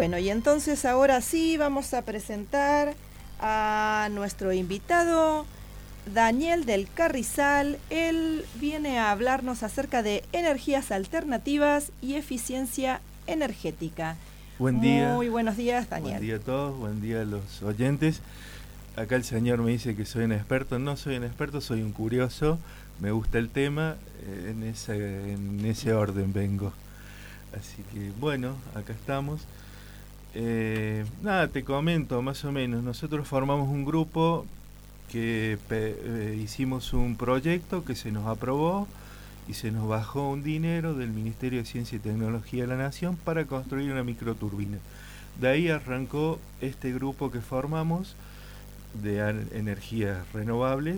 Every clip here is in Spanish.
Bueno, y entonces ahora sí vamos a presentar a nuestro invitado, Daniel del Carrizal. Él viene a hablarnos acerca de energías alternativas y eficiencia energética. Buen día. Muy buenos días, Daniel. Buen día a todos, buen día a los oyentes. Acá el señor me dice que soy un experto. No soy un experto, soy un curioso. Me gusta el tema, en ese orden vengo. Así que bueno, acá estamos. Nada, te comento más o menos. Nosotros formamos un grupo que hicimos un proyecto que se nos aprobó y se nos bajó un dinero del Ministerio de Ciencia y Tecnología de la Nación para construir una microturbina. De ahí arrancó este grupo que formamos de energías renovables,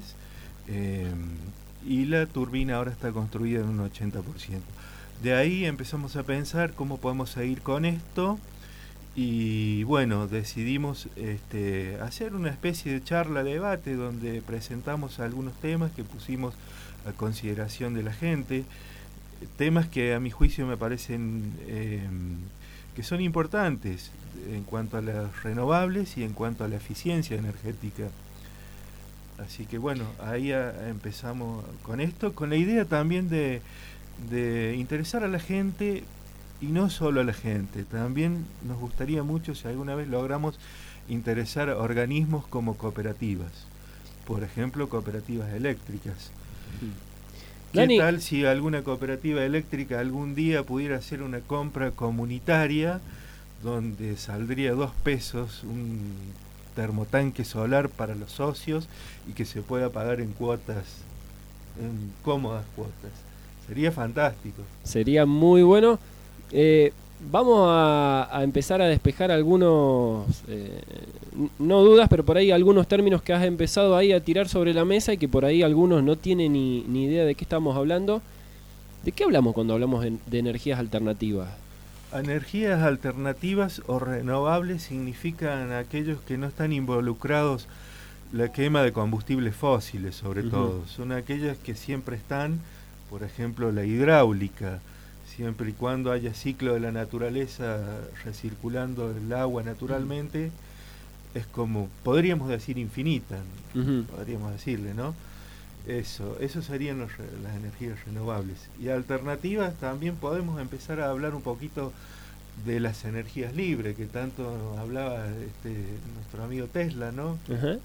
y la turbina ahora está construida en un 80%. De ahí empezamos a pensar cómo podemos seguir con esto y bueno, decidimos hacer una especie de charla, debate, donde presentamos algunos temas que pusimos a consideración de la gente, temas que a mi juicio me parecen que son importantes en cuanto a las renovables y en cuanto a la eficiencia energética. Así que bueno, ahí empezamos con esto, con la idea también de interesar a la gente, y no solo a la gente, también nos gustaría mucho si alguna vez logramos interesar a organismos como cooperativas, por ejemplo cooperativas eléctricas. ¿Qué Dani, tal si alguna cooperativa eléctrica algún día pudiera hacer una compra comunitaria donde saldría 2 pesos un termotanque solar para los socios y que se pueda pagar en cuotas, en cómodas cuotas? Sería fantástico. sería muy bueno. Vamos a empezar a despejar algunos, no dudas, pero por ahí algunos términos que has empezado ahí a tirar sobre la mesa y que por ahí algunos no tienen ni idea de qué estamos hablando. ¿De qué hablamos cuando hablamos de energías alternativas? Energías alternativas o renovables significan aquellos que no están involucrados la quema de combustibles fósiles, sobre todo. Son aquellas que siempre están, por ejemplo, la hidráulica, siempre y cuando haya ciclo de la naturaleza recirculando el agua naturalmente, es como, podríamos decir, infinita, podríamos decirle, ¿no? Eso serían las energías renovables. Y alternativas también podemos empezar a hablar un poquito de las energías libres, que tanto hablaba nuestro amigo Tesla, ¿no?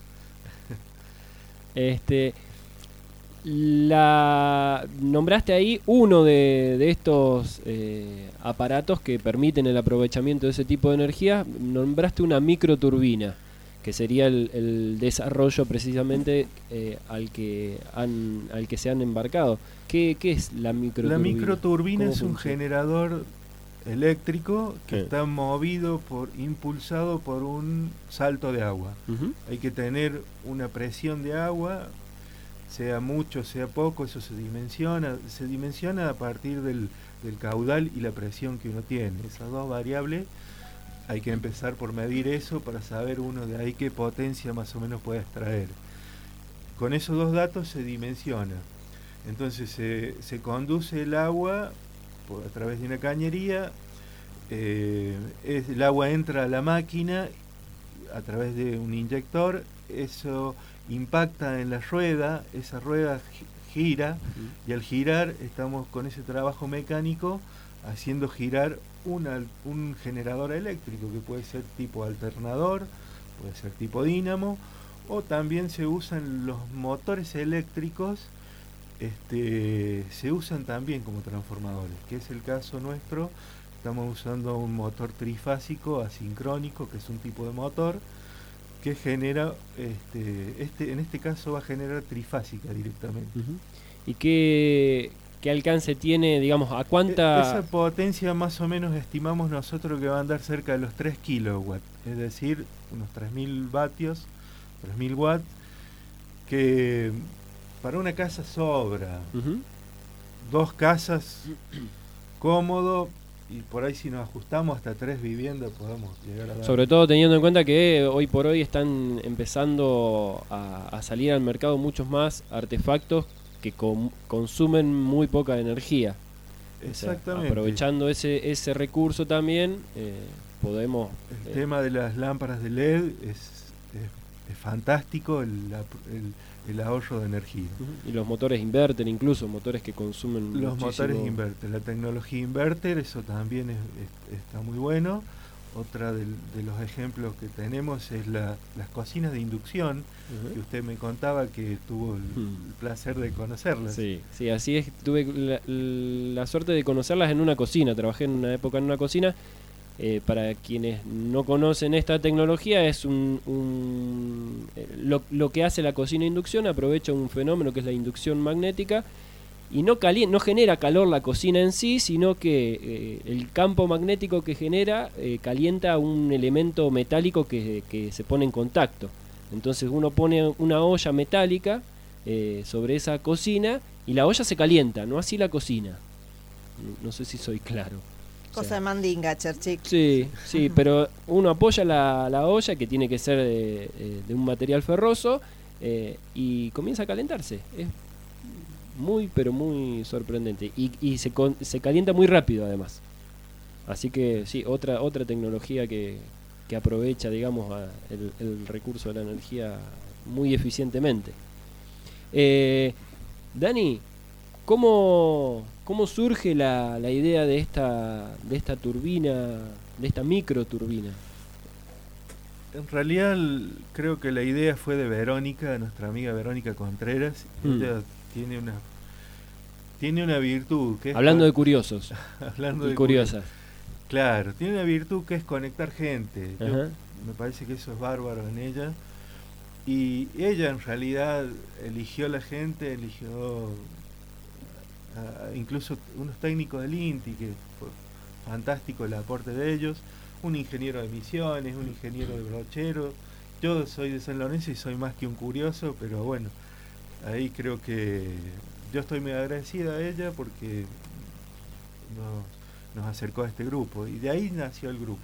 Nombraste ahí uno de estos aparatos que permiten el aprovechamiento de ese tipo de energía. Nombraste una microturbina, que sería el desarrollo precisamente al que se han embarcado. ¿Qué es la microturbina? La microturbina es un generador eléctrico que está movido impulsado por un salto de agua. Hay que tener una presión de agua, sea mucho, sea poco, eso se dimensiona a partir del caudal y la presión que uno tiene. Esas dos variables hay que empezar por medir eso para saber uno de ahí qué potencia más o menos puede extraer. Con esos dos datos se dimensiona. Entonces se conduce el agua a través de una cañería, el agua entra a la máquina a través de un inyector, eso impacta en la rueda, esa rueda gira, y al girar estamos con ese trabajo mecánico haciendo girar un generador eléctrico, que puede ser tipo alternador, puede ser tipo dínamo, o también se usan los motores eléctricos, se usan también como transformadores, que es el caso nuestro. Estamos usando un motor trifásico asincrónico, que es un tipo de motor que genera, en este caso va a generar trifásica directamente. ¿Y qué alcance tiene, digamos, a cuánta? Esa potencia más o menos estimamos nosotros que va a andar cerca de los 3 kilowatts, es decir, unos 3.000 vatios, 3.000 watts, que para una casa sobra. 2 casas cómodo, y por ahí si nos ajustamos hasta 3 viviendas podemos llegar a dar. Sobre todo teniendo en cuenta que hoy por hoy están empezando a salir al mercado muchos más artefactos que consumen muy poca energía. Exactamente. O sea, aprovechando ese recurso también, podemos... El tema de las lámparas de LED es fantástico, el ahorro de energía. Y los motores inverter, incluso motores que consumen los muchísimo... motores inverter, la tecnología inverter, eso también está muy bueno. Otra de los ejemplos que tenemos es las cocinas de inducción, que usted me contaba que tuvo el placer de conocerlas. Sí, así es. Tuve la suerte de conocerlas en una cocina. Trabajé en una época en una cocina. Para quienes no conocen esta tecnología, es lo que hace la cocina de inducción. Aprovecha un fenómeno que es la inducción magnética y no genera calor la cocina en sí, sino que el campo magnético que genera calienta un elemento metálico que se pone en contacto. Entonces uno pone una olla metálica sobre esa cocina y la olla se calienta, no así la cocina. No sé si soy claro. Cosa de mandinga, Cherchik. Sí, pero uno apoya la olla, que tiene que ser de un material ferroso, y comienza a calentarse. Es muy, pero muy sorprendente. Y se calienta muy rápido, además. Así que sí, otra tecnología que aprovecha, digamos, el recurso de la energía muy eficientemente. Dani, ¿cómo surge la idea de esta turbina, de esta microturbina? En realidad creo que la idea fue de Verónica, nuestra amiga Verónica Contreras. Ella tiene una virtud que es hablando de curiosos. Hablando y de curiosas. Claro, tiene una virtud que es conectar gente. Me parece que eso es bárbaro en ella. Y ella en realidad eligió la gente, incluso unos técnicos del INTI, que fue fantástico el aporte de ellos, un ingeniero de Misiones, un ingeniero de Brochero. Yo soy de San Lorenzo y soy más que un curioso, pero bueno, ahí creo que yo estoy muy agradecida a ella porque nos acercó a este grupo y de ahí nació el grupo.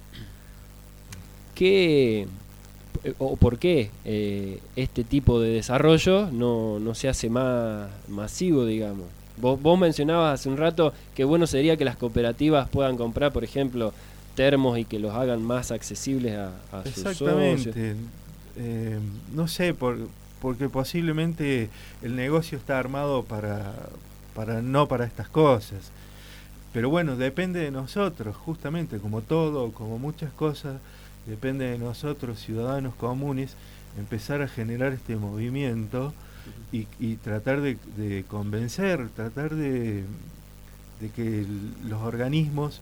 ¿Qué o por qué este tipo de desarrollo no se hace más masivo, digamos? Vos mencionabas hace un rato que bueno sería que las cooperativas puedan comprar, por ejemplo, termos y que los hagan más accesibles a sus socios. Exactamente. No sé, porque posiblemente el negocio está armado no para estas cosas. Pero bueno, depende de nosotros, justamente, como todo, como muchas cosas, depende de nosotros, ciudadanos comunes, empezar a generar este movimiento y tratar de convencer, tratar de que los organismos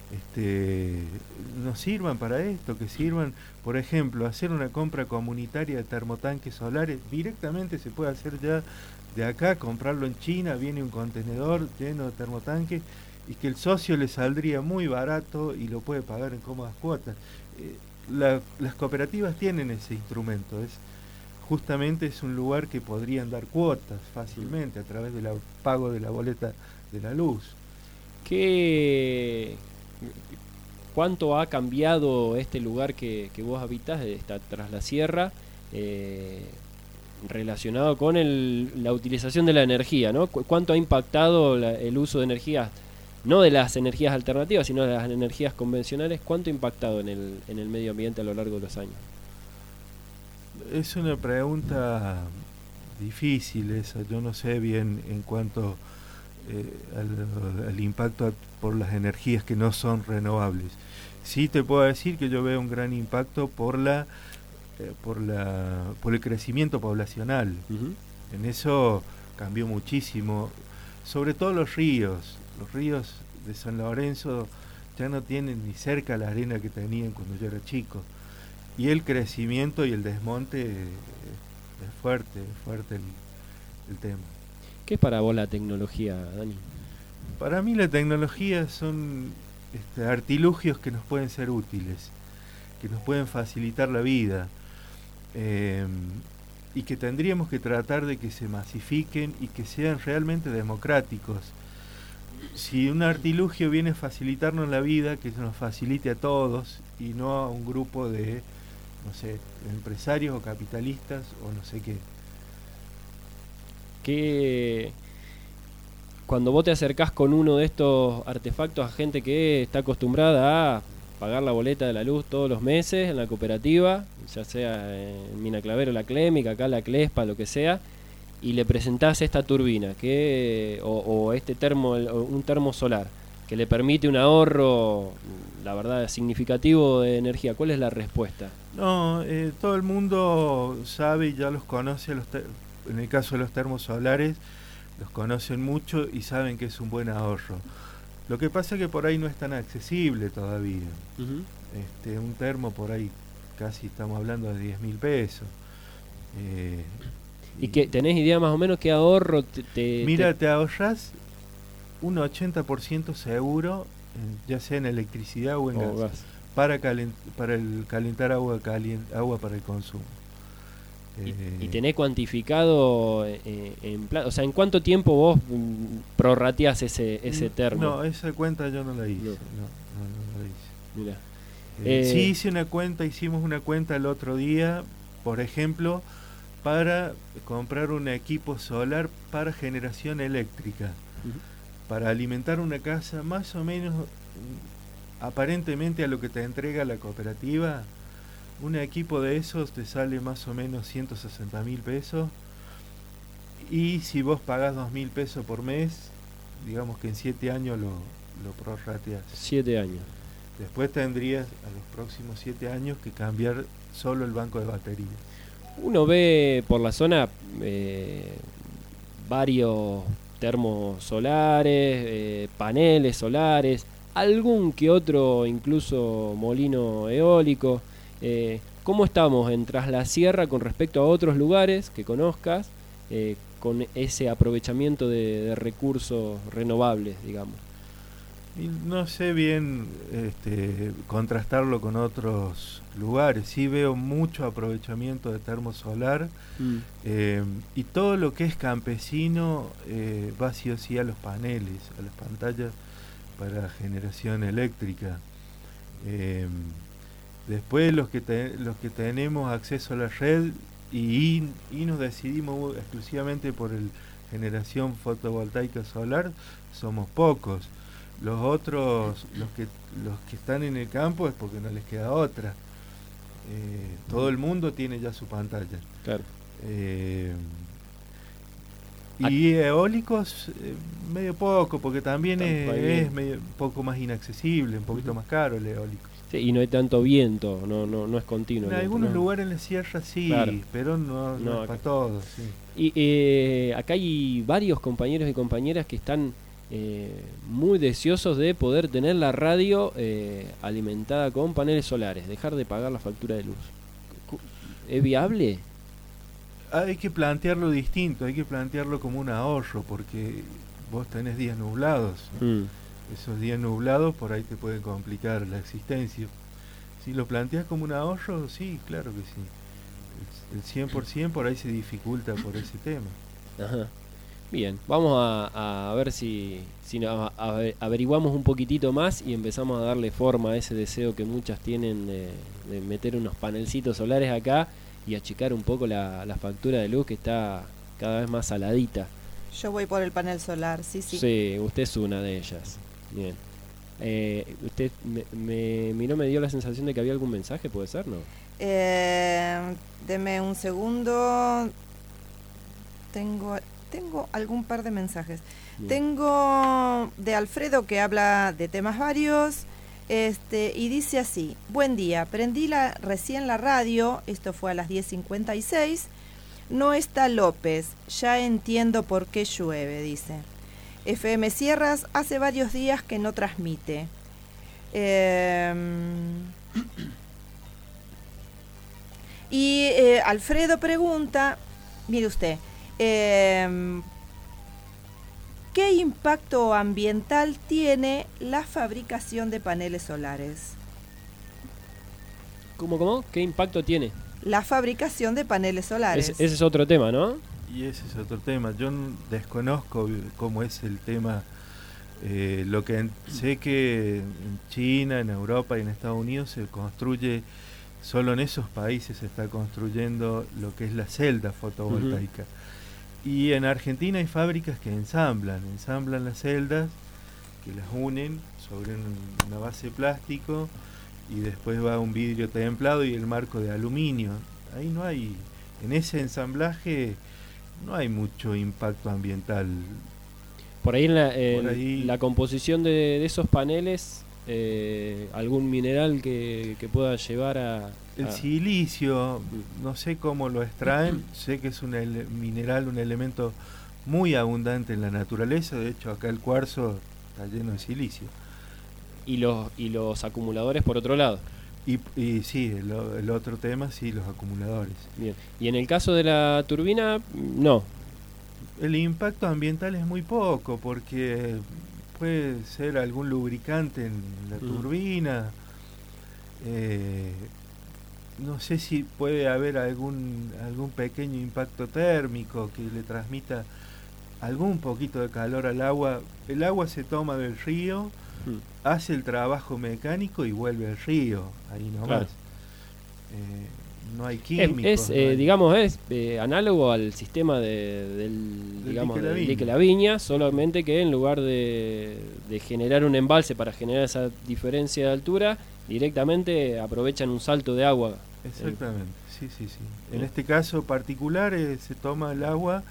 nos sirvan para esto, que sirvan, por ejemplo, hacer una compra comunitaria de termotanques solares. Directamente se puede hacer ya de acá, comprarlo en China, viene un contenedor lleno de termotanques y que el socio le saldría muy barato y lo puede pagar en cómodas cuotas. Las cooperativas tienen ese instrumento, justamente es un lugar que podrían dar cuotas fácilmente a través del pago de la boleta de la luz. ¿Cuánto ha cambiado este lugar que vos habitás, está tras la sierra, relacionado con la utilización de la energía, ¿no? ¿Cuánto ha impactado el uso de energías, no de las energías alternativas, sino de las energías convencionales? ¿Cuánto ha impactado en el medio ambiente a lo largo de los años? Es una pregunta difícil esa, yo no sé bien en cuanto al impacto por las energías que no son renovables. Sí te puedo decir que yo veo un gran impacto por el crecimiento poblacional. En eso cambió muchísimo, sobre todo los ríos de San Lorenzo ya no tienen ni cerca la arena que tenían cuando yo era chico, y el crecimiento y el desmonte es fuerte el tema. ¿Qué es para vos la tecnología, Dani? Para mí la tecnología son artilugios que nos pueden ser útiles, que nos pueden facilitar la vida, y que tendríamos que tratar de que se masifiquen y que sean realmente democráticos. Si un artilugio viene a facilitarnos la vida, que se nos facilite a todos y no a un grupo de, no sé, empresarios o capitalistas o no sé qué. Que cuando vos te acercás con uno de estos artefactos a gente que está acostumbrada a pagar la boleta de la luz todos los meses en la cooperativa, ya sea en Mina Clavero, la Clémica, acá la Clespa, lo que sea, y le presentás esta turbina o este termo, un termo solar, que le permite un ahorro, la verdad, significativo de energía. ¿Cuál es la respuesta? No, todo el mundo sabe y ya los conoce, en el caso de los termos solares, los conocen mucho y saben que es un buen ahorro. Lo que pasa es que por ahí no es tan accesible todavía. Uh-huh. Un termo por ahí casi estamos hablando de 10.000 pesos. ¿Y que tenés idea más o menos qué ahorro te ahorras un 80% seguro, ya sea en electricidad o en gas, para el calentar agua para el consumo. ¿Y tenés cuantificado o sea, en cuánto tiempo vos prorrateás ese termo? No, esa cuenta yo no la hice. No la hice. Mirá. Sí hicimos una cuenta el otro día, por ejemplo, para comprar un equipo solar para generación eléctrica, uh-huh, para alimentar una casa más o menos aparentemente a lo que te entrega la cooperativa. Un equipo de esos te sale más o menos 160.000 pesos, y si vos pagás 2.000 pesos por mes, digamos que en 7 años lo prorrateás. 7 años. Después tendrías a los próximos 7 años que cambiar solo el banco de baterías. Uno ve por la zona varios termos solares, paneles solares, algún que otro incluso molino eólico. ¿Cómo estamos en Tras la Sierra con respecto a otros lugares que conozcas con ese aprovechamiento de recursos renovables, digamos? Y no sé bien contrastarlo con otros lugares. Sí veo mucho aprovechamiento de termosolar, y todo lo que es campesino va sí o sí a los paneles, a las pantallas para generación eléctrica. Después los que tenemos acceso a la red y nos decidimos exclusivamente por generación fotovoltaica solar, somos pocos. Los otros, los que están en el campo, es porque no les queda otra. Todo el mundo tiene ya su pantalla. Claro. Y eólicos medio poco, porque también es medio, un poco más inaccesible, un poquito más caro el eólico. Sí, y no hay tanto viento, no es continuo. En algunos lugares en la sierra sí, claro, pero no es para todos. Sí. Y acá hay varios compañeros y compañeras que están muy deseosos de poder tener la radio alimentada con paneles solares, dejar de pagar la factura de luz. ¿Es viable? Hay que plantearlo distinto, hay que plantearlo como un ahorro, porque vos tenés días nublados. Esos días nublados por ahí te pueden complicar la existencia. Si lo planteas como un ahorro, sí, claro que sí. El 100% por ahí se dificulta por ese tema. Ajá. Bien, vamos a ver si averiguamos un poquitito más y empezamos a darle forma a ese deseo que muchas tienen de meter unos panelcitos solares acá y achicar un poco la factura de luz, que está cada vez más saladita. Yo voy por el panel solar, sí. Sí, usted es una de ellas. Bien. Usted me dio la sensación de que había algún mensaje, ¿puede ser, no? Deme un segundo. Tengo algún par de mensajes. Bien. Tengo de Alfredo, que habla de temas varios, y dice así: buen día, prendí recién la radio, esto fue a las 10:56, no está López, ya entiendo por qué llueve, dice. FM Sierras hace varios días que no transmite. Y Alfredo pregunta, mire usted, ¿qué impacto ambiental tiene la fabricación de paneles solares? ¿Cómo? ¿Qué impacto tiene? La fabricación de paneles solares. Ese es otro tema, ¿no? Y ese es otro tema. Yo desconozco cómo es el tema. Lo que sé que en China, en Europa y en Estados Unidos se construye, solo en esos países se está construyendo lo que es la celda fotovoltaica. Uh-huh. Y en Argentina hay fábricas que ensamblan las celdas, que las unen sobre una base de plástico y después va un vidrio templado y el marco de aluminio. Ahí no hay, en ese ensamblaje no hay mucho impacto ambiental. Por ahí Por ahí- la composición de esos paneles, algún mineral que pueda llevar El silicio, no sé cómo lo extraen, sé que es un mineral, un elemento muy abundante en la naturaleza, de hecho acá el cuarzo está lleno de silicio. y los acumuladores por otro lado. Y sí, el otro tema, sí, los acumuladores. Bien. Y en el caso de la turbina, no. El impacto ambiental es muy poco, porque puede ser algún lubricante en la turbina. No sé si puede haber algún pequeño impacto térmico que le transmita algún poquito de calor al agua. El agua se toma del río, hace el trabajo mecánico y vuelve al río, ahí nomás. Claro. No hay químicos. Digamos, es análogo al sistema del dique La Viña, solamente que en lugar de generar un embalse para generar esa diferencia de altura, directamente aprovechan un salto de agua. Exactamente, sí. En este caso particular se toma el agua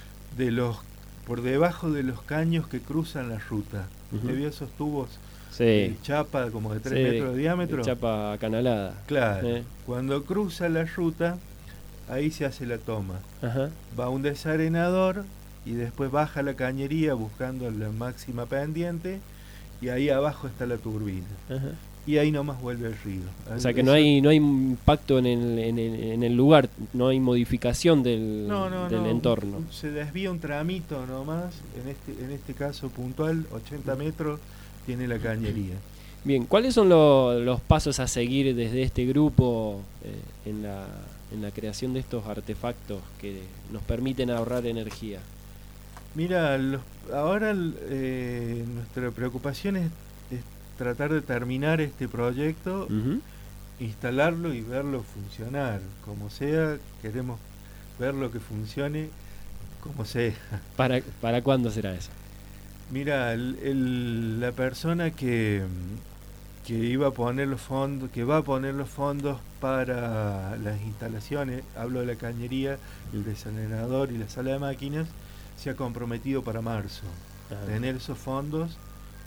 por debajo de los caños que cruzan la ruta. ¿Usted vio esos tubos de chapa como de 3 metros de diámetro? Chapa acanalada. Claro, cuando cruza la ruta, ahí se hace la toma. Ajá. Va a un desarenador y después baja la cañería buscando la máxima pendiente y ahí abajo está la turbina. Ajá. Y ahí nomás vuelve el río. O sea que no hay impacto en el lugar, no hay modificación del entorno. Se desvía un tramito nomás, en este caso puntual, 80 metros tiene la cañería. Bien, ¿cuáles son los pasos a seguir desde este grupo en la creación de estos artefactos que nos permiten ahorrar energía? Mira, ahora nuestra preocupación es tratar de terminar este proyecto, instalarlo y verlo funcionar. Como sea, queremos verlo que funcione como sea. ¿Para cuándo será eso? Mira, la persona que iba a poner los fondos, que va a poner los fondos para las instalaciones, hablo de la cañería, el desalenador y la sala de máquinas, se ha comprometido para marzo. Ajá. Tener esos fondos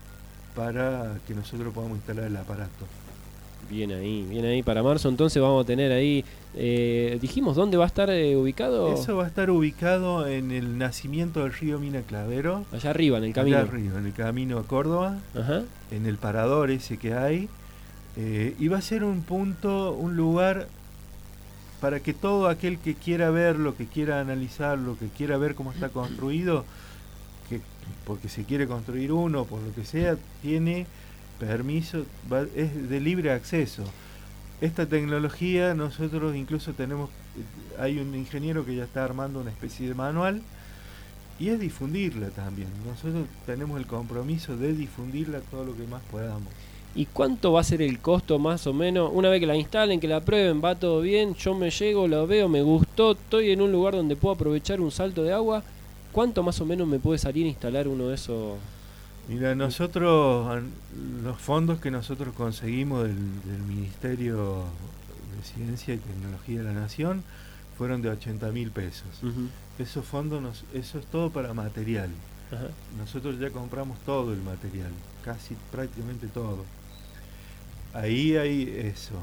para que nosotros podamos instalar el aparato. Bien ahí para marzo. Entonces vamos a tener ahí, dijimos, ¿dónde va a estar ubicado? Eso va a estar ubicado en el nacimiento del río Mina Clavero. Allá arriba, en el camino. Allá arriba, en el camino a Córdoba. Ajá. En el parador ese que hay. Y va a ser un punto, un lugar para que todo aquel que quiera verlo, que quiera analizarlo, que quiera ver cómo está construido, porque se quiere construir uno, por lo que sea, tiene permiso, es de libre acceso. Esta tecnología nosotros incluso hay un ingeniero que ya está armando una especie de manual y es difundirla también. Nosotros tenemos el compromiso de difundirla todo lo que más podamos. ¿Y cuánto va a ser el costo más o menos? Una vez que la instalen, que la prueben, va todo bien, yo me llego, lo veo, me gustó, estoy en un lugar donde puedo aprovechar un salto de agua. ¿Cuánto más o menos me puede salir instalar uno de esos? Mira, nosotros, los fondos que nosotros conseguimos del Ministerio de Ciencia y Tecnología de la Nación fueron de 80.000 pesos. Esos fondos, eso es todo para material. Ajá. Nosotros ya compramos todo el material, casi prácticamente todo. Ahí hay eso.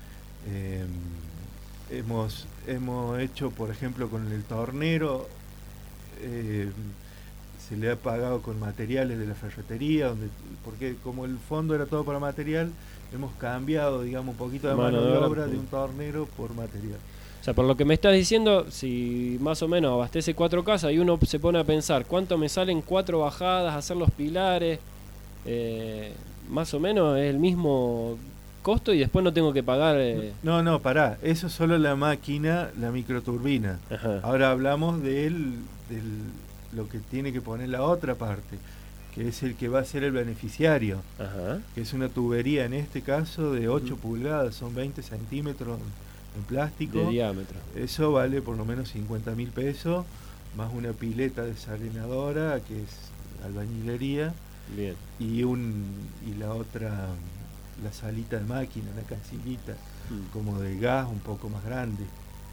Hemos hecho, por ejemplo, con el tornero, se le ha pagado con materiales de la ferretería, porque como el fondo era todo para material, hemos cambiado, digamos, un poquito de mano de obra de un tornero por material. O sea, por lo que me estás diciendo, si más o menos abastece 4 casas y uno se pone a pensar cuánto me salen 4 bajadas, hacer los pilares, más o menos es el mismo costo y después no tengo que pagar... No, pará, eso es solo la máquina, la microturbina. Ajá. Ahora hablamos de lo que tiene que poner la otra parte, que es el que va a ser el beneficiario. Ajá. Que es una tubería, en este caso, de 8 pulgadas, son 20 centímetros en plástico. De diámetro. Eso vale por lo menos 50.000 pesos, más una pileta desalenadora, que es albañilería. Bien. Y la otra la salita de máquina, la cancillita, como de gas un poco más grande.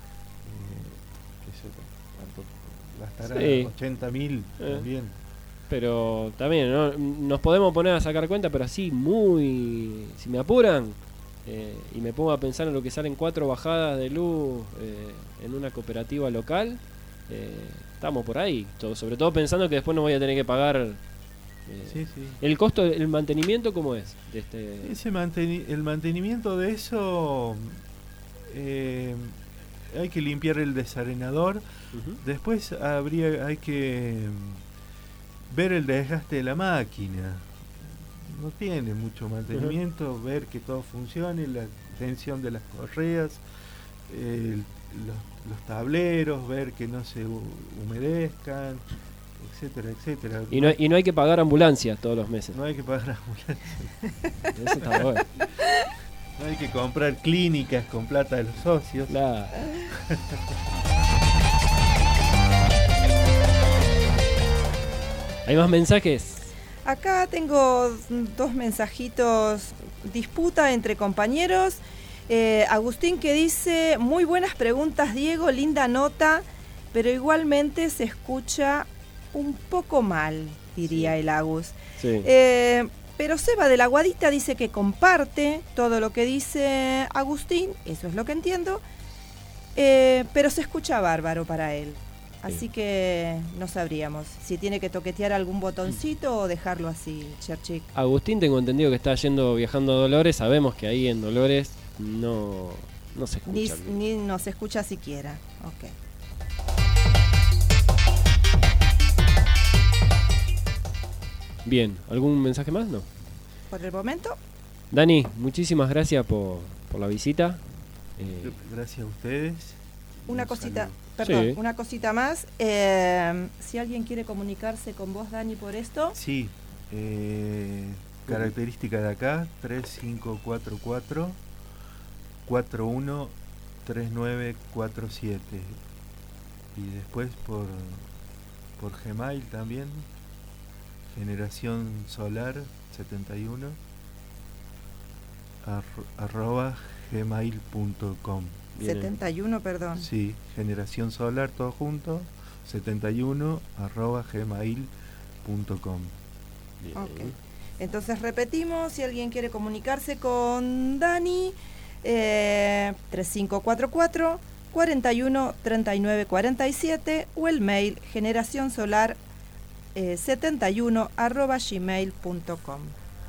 Gastará 80.000 también. Pero también, ¿no? Nos podemos poner a sacar cuenta, pero así si me apuran y me pongo a pensar en lo que salen 4 bajadas de luz en una cooperativa local, estamos por ahí, sobre todo pensando que después no voy a tener que pagar el costo, el mantenimiento. ¿Cómo es? El mantenimiento de eso, hay que limpiar el desarenador. Después hay que ver el desgaste de la máquina. No tiene mucho mantenimiento. Ver que todo funcione, la tensión de las correas, los tableros, ver que no se humedezcan, etcétera, etcétera. Y no hay que pagar ambulancia todos los meses. No hay que pagar ambulancia. Eso está bueno. No hay que comprar clínicas con plata de los socios. Claro. ¿Hay más mensajes? Acá tengo 2 mensajitos. Disputa entre compañeros. Agustín, que dice: muy buenas preguntas, Diego, linda nota, pero igualmente se escucha un poco mal, diría el Agus. Sí. Pero Seba de la Guadita dice que comparte todo lo que dice Agustín, eso es lo que entiendo, pero se escucha bárbaro para él. Así que no sabríamos si tiene que toquetear algún botoncito o dejarlo así, Cherchik. Agustín, tengo entendido que está viajando a Dolores. Sabemos que ahí en Dolores no se escucha. Ni no se escucha siquiera. Ok. Bien, ¿algún mensaje más? No. Por el momento. Dani, muchísimas gracias por la visita. Gracias a ustedes. Una cosita, saludo. perdón, Sí. una cosita más. Si alguien quiere comunicarse con vos, Dani, por esto. Sí, característica de acá, 3544 413947. Y después por Gmail también, generación solar 71 @gmail.com. Bien. 71, perdón. Sí, generación solar todo junto, 71 @gmail.com. Bien. Ok. Entonces repetimos, si alguien quiere comunicarse con Dani, 3544 41 39 47 o el mail generacionsolar 71 @gmail.com.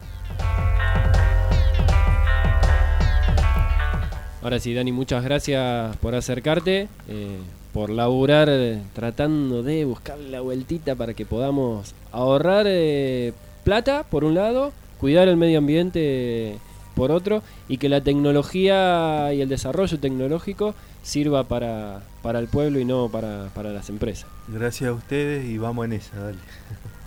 Ahora sí, Dani, muchas gracias por acercarte, por laburar tratando de buscar la vueltita para que podamos ahorrar plata, por un lado, cuidar el medio ambiente, por otro, y que la tecnología y el desarrollo tecnológico sirva para el pueblo y no para las empresas. Gracias a ustedes y vamos en esa, dale.